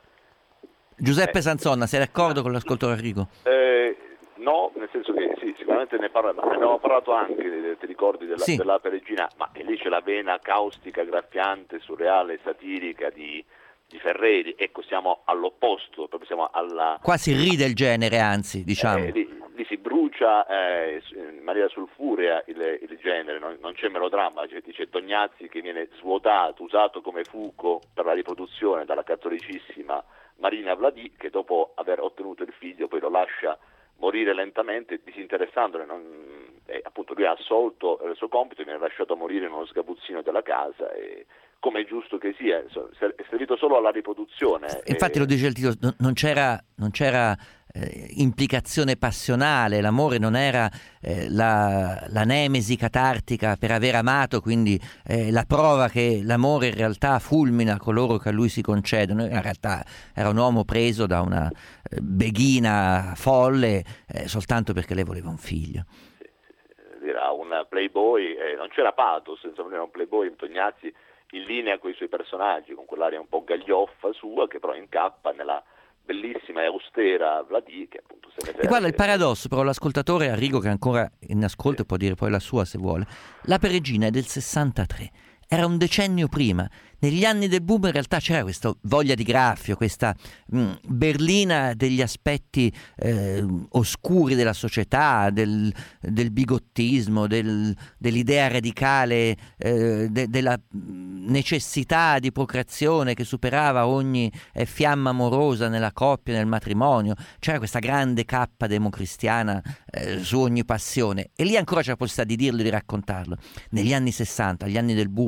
C: Giuseppe Sanzonna, sei d'accordo con l'ascoltatore Arrigo?
G: Eh, no, nel senso che sì, sicuramente ne, parla, ne abbiamo parlato anche, ti ricordi, della,
C: sì.
G: dell'Ape Regina, ma lì c'è la vena caustica, graffiante, surreale, satirica di... di Ferreri. Ecco, siamo all'opposto, proprio siamo alla...
C: Qua si ride il genere, anzi, diciamo.
G: Eh, lì, lì si brucia eh, in maniera sulfurea il, il genere, non, non c'è melodramma, cioè, dice Tognazzi che viene svuotato, usato come fuoco per la riproduzione dalla cattolicissima Marina Vladì, che dopo aver ottenuto il figlio poi lo lascia morire lentamente disinteressandone, non, eh, appunto lui ha assolto il suo compito e viene lasciato morire in uno sgabuzzino della casa, e come è giusto che sia, è servito solo alla riproduzione.
C: Infatti
G: e...
C: lo dice il titolo, non c'era, non c'era eh, implicazione passionale, l'amore non era eh, la, la nemesi catartica per aver amato, quindi eh, la prova che l'amore in realtà fulmina coloro che a lui si concedono. In realtà era un uomo preso da una eh, beghina folle eh, soltanto perché lei voleva un figlio.
G: Sì, sì. Era un playboy, eh, non c'era pathos, insomma, era un playboy, Tognazzi, in linea con i suoi personaggi, con quell'aria un po' gaglioffa sua, che però incappa nella bellissima e austera Vladì, che appunto se ne
C: E guarda il paradosso, però l'ascoltatore Arrigo, che è ancora in ascolto, sì, può dire poi la sua se vuole. L'Ape Regina è del sessantatré, era un decennio prima. Negli anni del boom in realtà c'era questa voglia di graffio, questa mh, berlina degli aspetti eh, oscuri della società, del, del bigottismo, del, dell'idea radicale eh, de, della necessità di procreazione che superava ogni eh, fiamma amorosa nella coppia, nel matrimonio. C'era questa grande cappa democristiana eh, su ogni passione, e lì ancora c'è la possibilità di dirlo e di raccontarlo. Negli anni sessanta, gli anni del boom,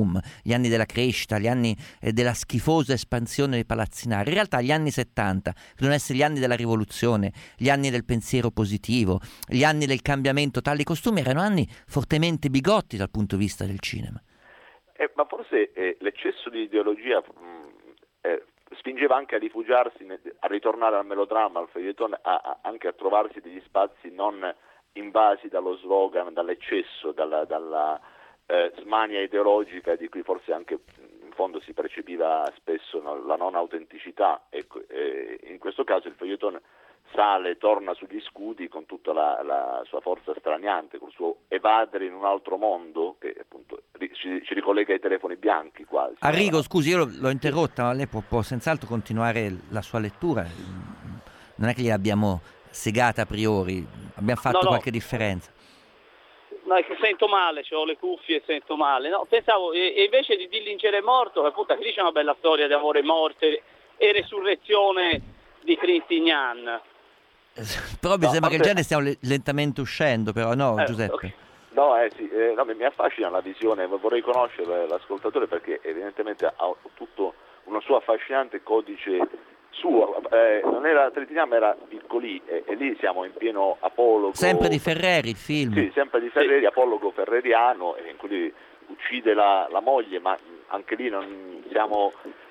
C: boom, gli anni della crescita, gli anni eh, della schifosa espansione dei palazzinari. In realtà gli anni settanta, che devono essere gli anni della rivoluzione, gli anni del pensiero positivo, gli anni del cambiamento, tali costumi erano anni fortemente bigotti dal punto di vista del cinema.
G: Eh, ma forse eh, l'eccesso di ideologia mh, eh, spingeva anche a rifugiarsi, a ritornare al melodramma, al feuilleton, a, a, anche a trovarsi degli spazi non invasi dallo slogan, dall'eccesso, dalla, dalla eh, smania ideologica di cui forse anche in fondo si percepiva spesso no, la non autenticità. Ecco, eh, in questo caso il feuilleton sale, torna sugli scudi con tutta la, la sua forza straniante, col suo evadere in un altro mondo che appunto ci, ci ricollega ai telefoni bianchi quasi.
C: Arrigo, scusi, io l'ho interrotta, ma lei può, può senz'altro continuare la sua lettura. Non è che gliel'abbiamo segata a priori, abbiamo fatto
L: no, no.
C: qualche differenza.
L: No, è che sento male, ho le cuffie e sento male. No, pensavo, e, e invece di Dillinger è morto, che appunto lì c'è una bella storia di amore e morte e resurrezione di Trintignant.
C: Però mi
G: no,
C: sembra che
G: se...
C: già ne stiamo lentamente uscendo, però no,
G: eh,
C: Giuseppe.
G: Okay. No, eh, sì, eh, no, mi affascina la visione, vorrei conoscere l'ascoltatore perché evidentemente ha tutto uno suo affascinante codice suo, eh, non era Trintignant ma era Piccoli e, e lì siamo in pieno apologo.
C: Sempre di Ferreri il film.
G: Sì, sempre di Ferreri, sì. Apologo ferreriano, in cui lui uccide la, la moglie, ma anche lì non siamo...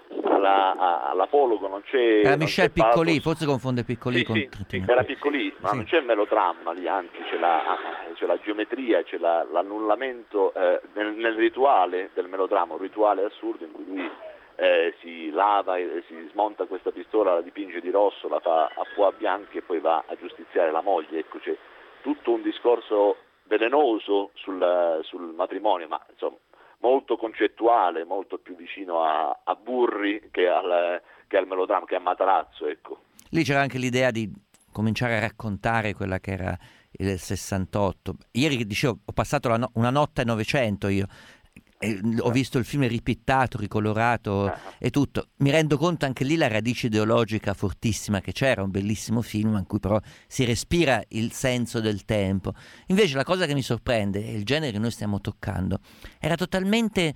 G: Alla, all'apologo non c'è
C: era
G: non
C: Michel
G: c'è
C: Piccoli,
G: pathos.
C: forse confonde Piccoli
L: sì,
C: con
L: sì,
C: Trintignant.
G: Era Piccoli, ma
C: sì.
G: Non c'è il melodramma lì, anzi c'è la, c'è la geometria, c'è la, l'annullamento eh, nel, nel rituale del melodramma, un rituale assurdo in cui lui eh, si lava e si smonta questa pistola, la dipinge di rosso, la fa a fuoco bianchi e poi va a giustiziare la moglie. Ecco, c'è tutto un discorso velenoso sul, sul matrimonio, ma insomma molto concettuale, molto più vicino a, a Burri che al, che al melodramma, che a Matarazzo, ecco.
C: Lì c'era anche l'idea di cominciare a raccontare quella che era il sessantotto. Ieri dicevo, ho passato la no- una notte a Novecento io, e ho visto il film ripittato, ricolorato e tutto. Mi rendo conto anche lì la radice ideologica fortissima che c'era, un bellissimo film in cui però si respira il senso del tempo. Invece la cosa che mi sorprende, e il genere che noi stiamo toccando, era totalmente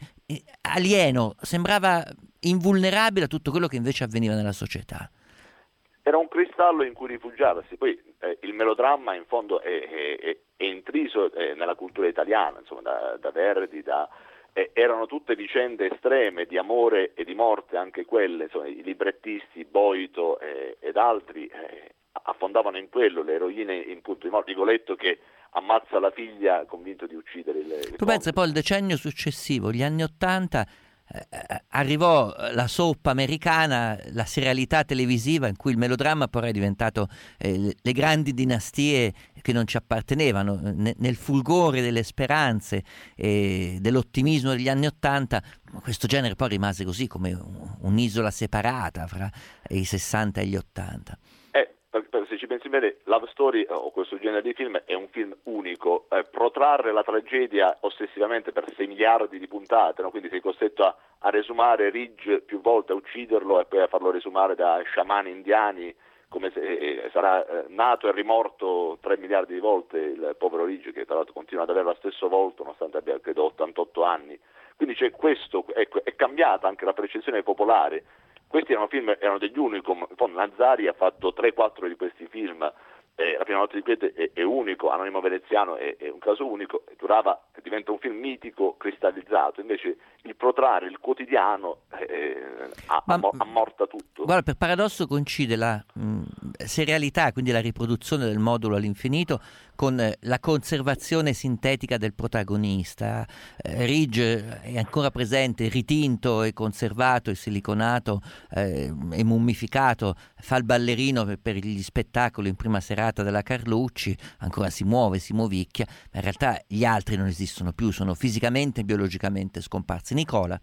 C: alieno, sembrava invulnerabile a tutto quello che invece avveniva nella società.
G: Era un cristallo in cui rifugiarsi. Poi eh, il melodramma in fondo è, è, è intriso eh, nella cultura italiana, insomma, da, da Verdi, da Eh, erano tutte vicende estreme di amore e di morte, anche quelle, insomma, i librettisti, Boito eh, ed altri eh, affondavano in quello, le eroine in punto di morte, Rigoletto che ammazza la figlia convinto di uccidere il, il
C: tu pensi poi il decennio successivo, gli anni Ottanta, eh, arrivò la soap americana, la serialità televisiva in cui il melodramma poi è diventato eh, le grandi dinastie che non ci appartenevano. N- nel fulgore delle speranze e dell'ottimismo degli anni Ottanta questo genere poi rimase così come un- un'isola separata fra i sessanta e gli ottanta.
G: Eh, per, per, se ci pensi bene, Love Story o questo genere di film è un film unico. Eh, protrarre la tragedia ossessivamente per sei miliardi di puntate, no? Quindi sei costretto a, a resumare Ridge più volte, a ucciderlo e poi a farlo resumare da sciamani indiani, come se eh, sarà eh, nato e rimorto tre miliardi di volte il povero Ridge, che tra l'altro continua ad avere lo stesso volto nonostante abbia credo ottantotto anni. Quindi c'è questo, ecco, è cambiata anche la percezione popolare. Questi erano film, erano degli unicum. Poi Nazari ha fatto tre quattro di questi film. Eh, la prima notte di quiete è, è unico, Anonimo Veneziano è, è un caso unico, durava, diventa un film mitico, cristallizzato. Invece il protrarre, il quotidiano eh, ammor- ammorta tutto.
C: Guarda, per paradosso coincide la mh, serialità, quindi la riproduzione del modulo all'infinito, con eh, la conservazione sintetica del protagonista. Eh, Ridge è ancora presente, ritinto e conservato e siliconato eh, e mummificato, fa il ballerino per, per gli spettacoli in prima serata della Carlucci, ancora si muove, si movicchia, ma in realtà gli altri non esistono più, sono fisicamente e biologicamente scomparsi. Nicola.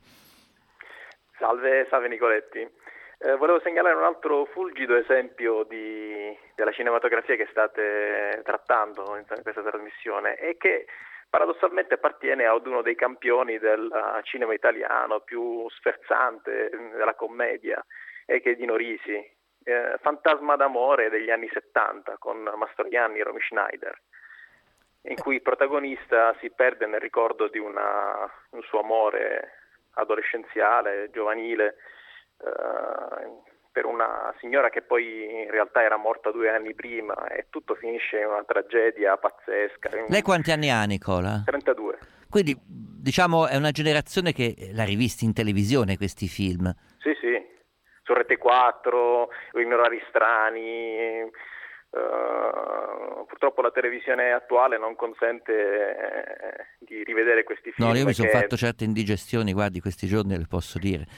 M: Salve, salve Nicoletti. Eh, volevo segnalare un altro fulgido esempio di, della cinematografia che state trattando in questa trasmissione e che paradossalmente appartiene ad uno dei campioni del uh, cinema italiano più sferzante, della commedia, e che è Dino Risi. Eh, Fantasma d'amore degli anni settanta con Mastroianni e Romy Schneider, in cui il protagonista si perde nel ricordo di una, un suo amore adolescenziale, giovanile, eh, per una signora che poi in realtà era morta due anni prima, e tutto finisce in una tragedia pazzesca.
C: Lei quanti anni ha, Nicola?
M: trentadue.
C: Quindi, diciamo, è una generazione che l'ha rivisti in televisione questi film.
M: Sì, sì, su Rete quattro, in orari strani. Uh, purtroppo la televisione attuale non consente eh, di rivedere questi film.
C: No, io mi sono
M: che...
C: fatto certe indigestioni, guardi, questi giorni le posso dire.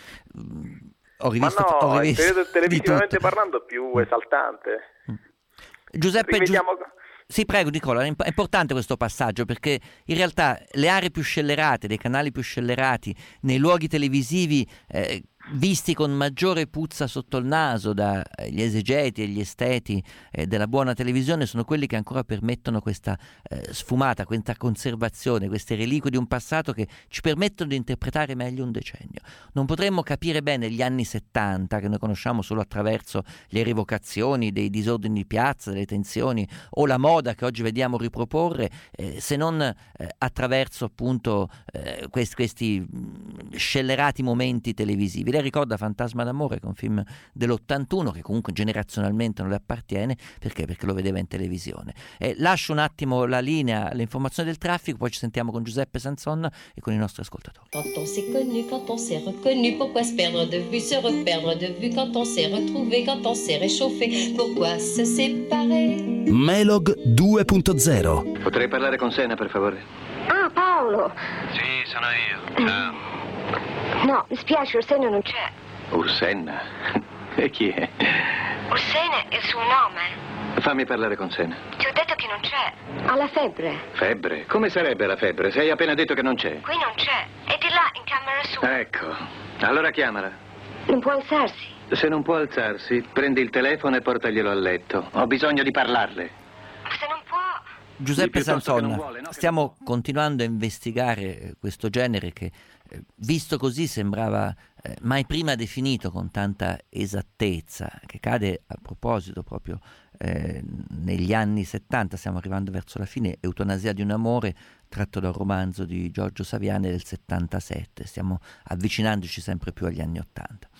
C: Ho rivisto,
M: Ma no,
C: ho rivisto
M: il periodo televisivamente parlando più esaltante.
C: Giuseppe,
M: Rivediamo...
C: Gius... Sì, prego Nicola, è importante questo passaggio, perché in realtà le aree più scellerate, dei canali più scellerati, nei luoghi televisivi eh, visti con maggiore puzza sotto il naso dagli esegeti e gli esteti eh, della buona televisione, sono quelli che ancora permettono questa eh, sfumata, questa conservazione, queste reliquie di un passato che ci permettono di interpretare meglio un decennio. Non potremmo capire bene gli anni settanta, che noi conosciamo solo attraverso le rievocazioni dei disordini di piazza, delle tensioni, o la moda che oggi vediamo riproporre, eh, se non eh, attraverso appunto eh, questi, questi mh, scellerati momenti televisivi. Lei ricorda Fantasma d'amore, che è un film dell'ottantuno che comunque generazionalmente non le appartiene, perché? Perché lo vedeva in televisione. Eh, lascio un attimo la linea alle informazioni del traffico, poi ci sentiamo con Giuseppe Sanson e con i nostri ascoltatori.
A: Quand on s'est connu, quand on s'est reconnu, pourquoi se perdre de vue, se reperdre de vue, quand on s'est retrouvé, quand on s'est réchauffé, pourquoi se séparer?
B: Melog due punto zero.
E: Potrei parlare con Sena, per favore?
H: Ah, Paolo!
E: Sì, sono io. Ciao.
H: No, mi spiace, Ursena non c'è.
E: Ursenna? E chi è?
H: Ursena è il suo nome.
E: Fammi parlare con Sena.
H: Ti ho detto che non c'è. Ha la febbre.
E: Febbre? Come sarebbe la febbre? Se hai appena detto che non c'è.
H: Qui non c'è. È di là, in camera sua.
E: Ecco. Allora chiamala.
H: Non può alzarsi.
E: Se non può alzarsi, prendi il telefono e portaglielo a letto. Ho bisogno di parlarle.
H: Ma se non può...
C: Giuseppe Sanson,
E: vuole, no?
C: stiamo continuando a investigare questo genere che, eh, visto così, sembrava eh, mai prima definito con tanta esattezza, che cade a proposito proprio eh, negli anni settanta, stiamo arrivando verso la fine, Eutanasia di un amore, tratto dal romanzo di Giorgio Saviane del settantasette, stiamo avvicinandoci sempre più agli anni ottanta.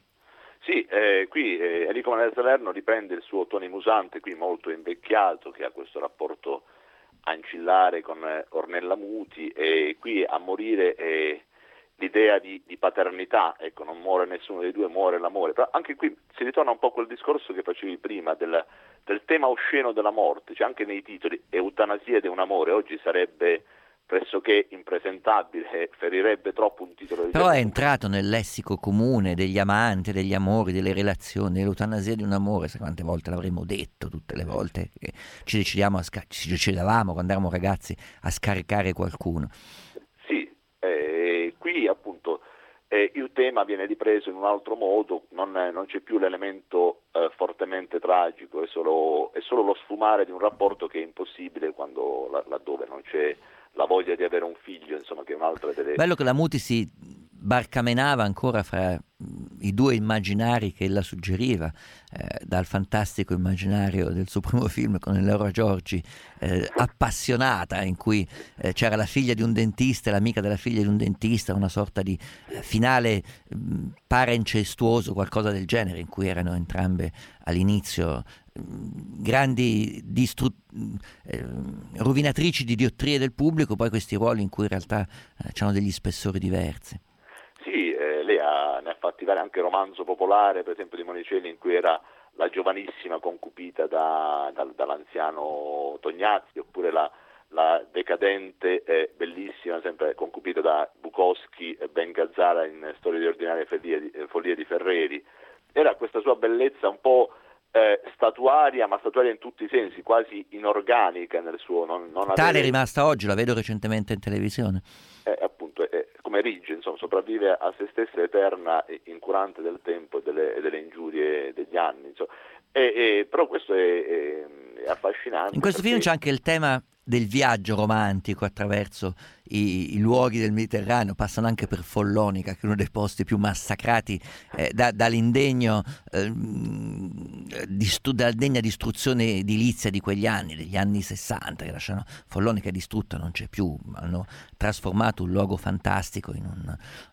G: Sì, eh, qui eh, Enrico Manuele Salerno riprende il suo Tony Musante, qui molto invecchiato, che ha questo rapporto ancillare con eh, Ornella Muti, e qui a morire è l'idea di, di paternità, ecco, non muore nessuno dei due, muore l'amore. Però anche qui si ritorna un po' a quel discorso che facevi prima del, del tema osceno della morte, cioè anche nei titoli Eutanasia di un amore, oggi sarebbe pressoché impresentabile, ferirebbe troppo un titolo di
C: però è entrato nel lessico comune degli amanti, degli amori, delle relazioni, l'eutanasia di un amore. Sai quante volte l'avremmo detto, tutte le volte che ci decidiamo a sca- ci decidevamo quando eravamo ragazzi a scaricare qualcuno.
G: Sì, eh, qui appunto eh, il tema viene ripreso in un altro modo, non, non c'è più l'elemento eh, fortemente tragico, è solo, è solo lo sfumare di un rapporto che è impossibile quando laddove non c'è la voglia di avere un figlio, insomma, che è un'altra delle...
C: Bello che la Muti si barcamenava ancora fra i due immaginari che ella suggeriva, eh, dal fantastico immaginario del suo primo film con Eleonora Giorgi, eh, appassionata, in cui eh, c'era la figlia di un dentista e l'amica della figlia di un dentista, una sorta di eh, finale mh, parencestuoso, qualcosa del genere, in cui erano entrambe all'inizio grandi distru- eh, rovinatrici di diottrie del pubblico, poi questi ruoli in cui in realtà eh, hanno degli spessori diversi.
G: Sì, eh, lei ha, ne ha fatti vari, anche Romanzo popolare, per esempio, di Monicelli, in cui era la giovanissima concupita da, da, dall'anziano Tognazzi, oppure la, la decadente e bellissima, sempre concupita da Bukowski e Ben Gazzara in Storie di ordinarie follie di, follie di Ferreri. Era questa sua bellezza un po' Eh, statuaria, ma statuaria in tutti i sensi, quasi inorganica nel suo non, non
C: tale
G: avere...
C: è rimasta oggi, la vedo recentemente in televisione.
G: Eh, appunto, eh, come Rigge, insomma, sopravvive a se stessa eterna, incurante del tempo e delle, delle ingiurie degli anni, insomma. E, e, però questo è, è, è affascinante.
C: In questo
G: perché...
C: film c'è anche il tema del viaggio romantico attraverso i, i luoghi del Mediterraneo, passano anche per Follonica, che è uno dei posti più massacrati eh, da, dall'indegno eh, di stu- dalla degna distruzione edilizia di quegli anni, degli anni sessanta, che lasciano Follonica distrutta, non c'è più, hanno trasformato un luogo fantastico in un,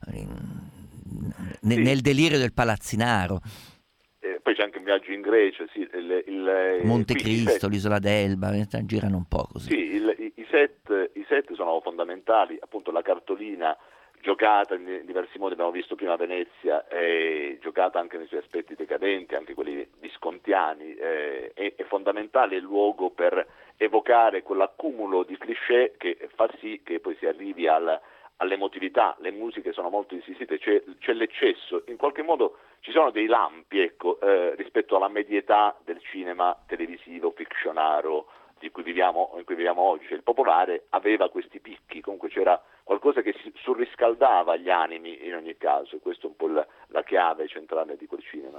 C: in, ne,
G: sì.
C: nel delirio del palazzinaro.
G: Eh, poi c'è anche un viaggio in Grecia, sì, il, il,
C: Monte
G: quindi,
C: Cristo,
G: set,
C: l'isola d'Elba, girano un po' così.
G: sì, il, i, i, set, i set sono fondamentali, appunto la cartolina giocata in diversi modi, abbiamo visto prima a Venezia, è giocata anche nei suoi aspetti decadenti, anche quelli viscontiani, eh, è, è fondamentale il luogo per evocare quell'accumulo di cliché che fa sì che poi si arrivi al, all'emotività. Le musiche sono molto insistite, c'è, c'è l'eccesso, in qualche modo ci sono dei lampi, ecco, eh, rispetto alla medietà del cinema televisivo, fictionario, di cui viviamo, in cui viviamo oggi. Il popolare aveva questi picchi, comunque c'era qualcosa che si surriscaldava gli animi in ogni caso, e questo è un po' la, la chiave centrale di quel cinema.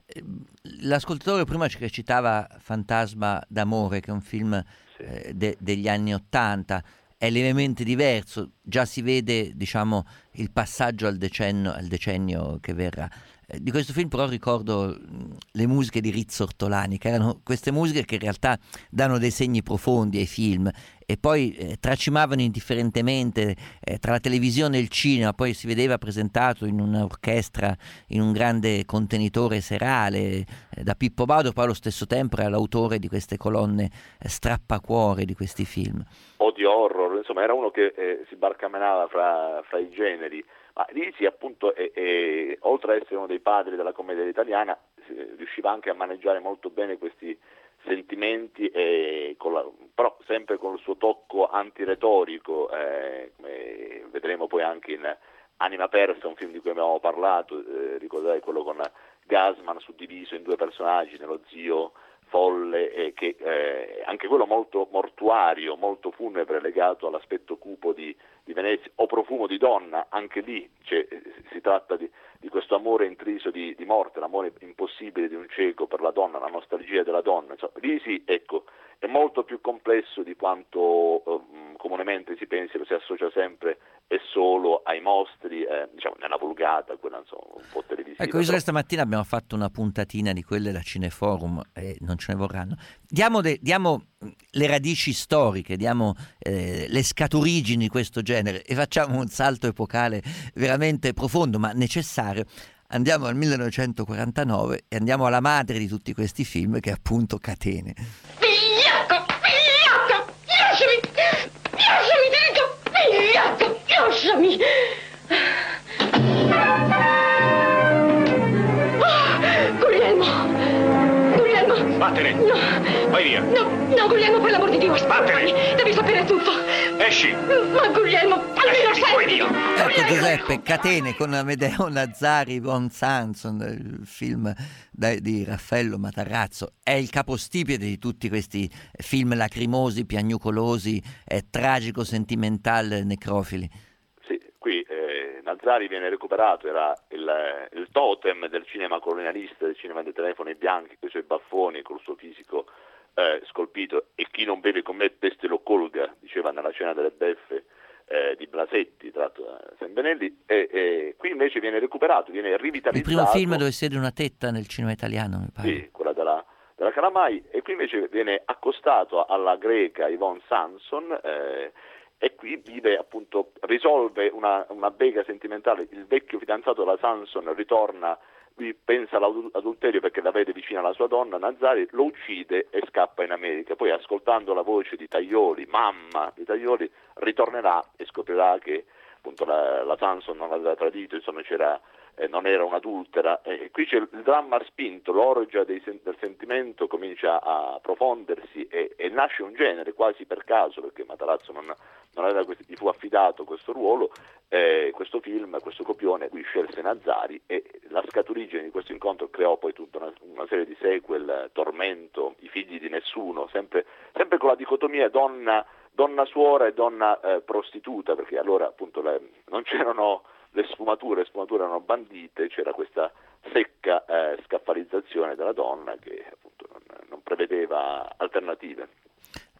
C: L'ascoltatore prima ci citava Fantasma d'amore, che è un film sì. eh, de, degli anni Ottanta, è lievemente diverso, già si vede, diciamo, il passaggio al decennio, al decennio che verrà. Eh, di questo film però ricordo mh, le musiche di Rizzo Ortolani, che erano queste musiche che in realtà danno dei segni profondi ai film e poi eh, tracimavano indifferentemente eh, tra la televisione e il cinema. Poi si vedeva presentato in un'orchestra, in un grande contenitore serale eh, da Pippo Baudo, poi allo stesso tempo era l'autore di queste colonne eh, strappacuore di questi film.
G: O di horror, insomma era uno che eh, si barcamenava fra, fra i generi. Ma Risi appunto è, è, oltre a essere uno dei padri della commedia italiana, eh, riusciva anche a maneggiare molto bene questi sentimenti, e con la, però sempre con il suo tocco antiretorico, eh, come vedremo poi anche in Anima persa, un film di cui abbiamo parlato, eh, ricordate quello con Gassman suddiviso in due personaggi, nello zio folle, e che eh, anche quello molto mortuario, molto funebre, legato all'aspetto cupo di, di Venezia, o Profumo di donna, anche lì cioè, si tratta di, di questo amore intriso di, di morte, l'amore impossibile di un cieco per la donna, la nostalgia della donna. Insomma, lì sì, ecco, è molto più complesso di quanto eh, comunemente si pensi, lo si associa sempre e solo ai mostri, eh, diciamo nella vulgata, quella insomma un po' televisiva.
C: Ecco, visto che stamattina abbiamo fatto una puntatina di quelle da Cineforum e non ce ne vorranno, diamo, de, diamo le radici storiche, diamo eh, le scaturigini di questo genere e facciamo un salto epocale veramente profondo ma necessario. Andiamo al millenovecentoquarantanove e andiamo alla madre di tutti questi film, che è appunto Catene.
D: Vigliacco, vigliacco, lasciami, lasciami, dico, vigliacco, lasciami. Oh, Guglielmo, Guglielmo.
N: Vattene.
D: No.
N: Vai via.
D: No, no, Guglielmo, per l'amor di Dio,
N: vattene.
D: Devi sapere tutto.
N: Esci.
D: Ma Guglielmo, almeno senti.
C: Ecco Giuseppe, Catene con Amedeo Nazzari, Von Sanson, il film da, di Raffaello Matarazzo, è il capostipite di tutti questi film lacrimosi, piagnucolosi, eh, tragico-sentimental, necrofili.
G: Sì, qui eh, Nazzari viene recuperato, era il, il totem del cinema colonialista, del cinema dei telefoni bianchi, con i suoi baffoni, col suo fisico eh, scolpito, e chi non beve con me peste lo colga, diceva nella Cena delle beffe eh, di Blasetti, tratto da Sembinelli, e, e qui invece viene recuperato, viene rivitalizzato.
C: Il primo film dove siede una tetta nel cinema italiano, mi pare.
G: Sì, quella della, della Calamai, e qui invece viene accostato alla greca Yvonne Sanson, eh, e qui vive appunto, risolve una, una bega sentimentale. Il vecchio fidanzato della Sanson ritorna, lui pensa all'adulterio perché la vede vicina alla sua donna, Nazzari lo uccide e scappa in America. Poi, ascoltando la voce di Taglioli, mamma di Taglioli, ritornerà e scoprirà che appunto la, la Sanson non l'aveva tradito, insomma c'era, eh, non era un'adultera. E qui c'è il dramma spinto, l'orgia dei, del sentimento comincia a profondersi e, e nasce un genere quasi per caso, perché Matarazzo non, non aveva questi, gli fu affidato questo ruolo, eh, questo film, questo copione, lui scelse Nazzari, e la scaturigine di questo incontro creò poi tutta una, una serie di sequel, Tormento, I figli di nessuno, sempre, sempre con la dicotomia donna, donna suora e donna eh, prostituta, perché allora appunto le, non c'erano le sfumature, le sfumature erano bandite, c'era questa secca eh, scaffalizzazione della donna che appunto non, non prevedeva alternative.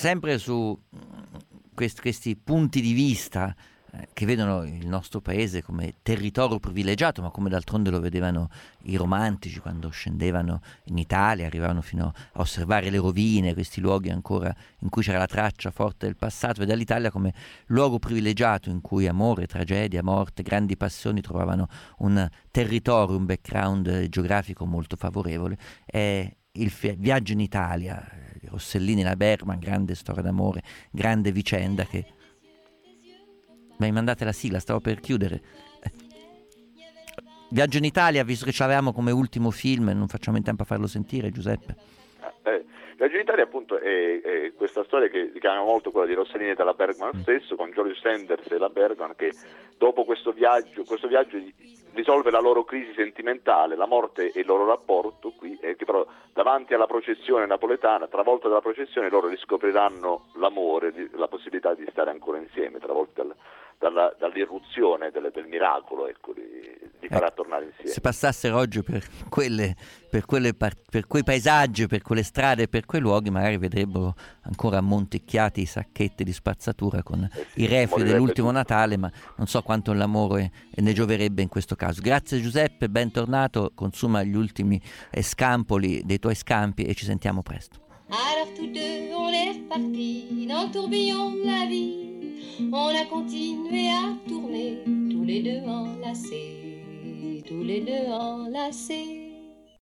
C: sempre su questi, questi punti di vista eh, che vedono il nostro paese come territorio privilegiato, ma come d'altronde lo vedevano i romantici quando scendevano in Italia, arrivavano fino a osservare le rovine, questi luoghi ancora in cui c'era la traccia forte del passato, vedere l'Italia come luogo privilegiato in cui amore, tragedia, morte, grandi passioni trovavano un territorio, un background geografico molto favorevole. È il fi- viaggio in Italia, Rossellini, la Bergman, grande storia d'amore, grande vicenda che... Mi mandate la sigla, stavo per chiudere. Viaggio in Italia, visto che ce l'avevamo come ultimo film, non facciamo in tempo a farlo sentire, Giuseppe.
G: Eh, Viaggio in Italia appunto è, è questa storia che richiama molto quella di Rossellini e della Bergman stesso, con Julius Sanders e la Bergman, che dopo questo viaggio, questo viaggio risolve la loro crisi sentimentale, la morte e il loro rapporto qui, e che però davanti alla processione napoletana, travolta dalla processione, loro riscopriranno l'amore, la possibilità di stare ancora insieme, travolti dal, dalla, dall'irruzione del, del miracolo, ecco, di, di farà ecco, tornare insieme.
C: Se passassero oggi per, quelle, per, quelle, per quei paesaggi, per quelle strade, per quei luoghi, magari vedrebbero ancora ammonticchiati i sacchetti di spazzatura con eh sì, i reflui dell'ultimo tutto. Natale, ma non so quanto l'amore ne gioverebbe in questo caso. Grazie Giuseppe, bentornato, consuma gli ultimi eh, scampoli dei tuoi scampi e ci sentiamo presto.
A: Alors tous deux on est repartis dans le tourbillon de la vie. On a continué à tourner tous les deux enlacés, tous les deux enlacés.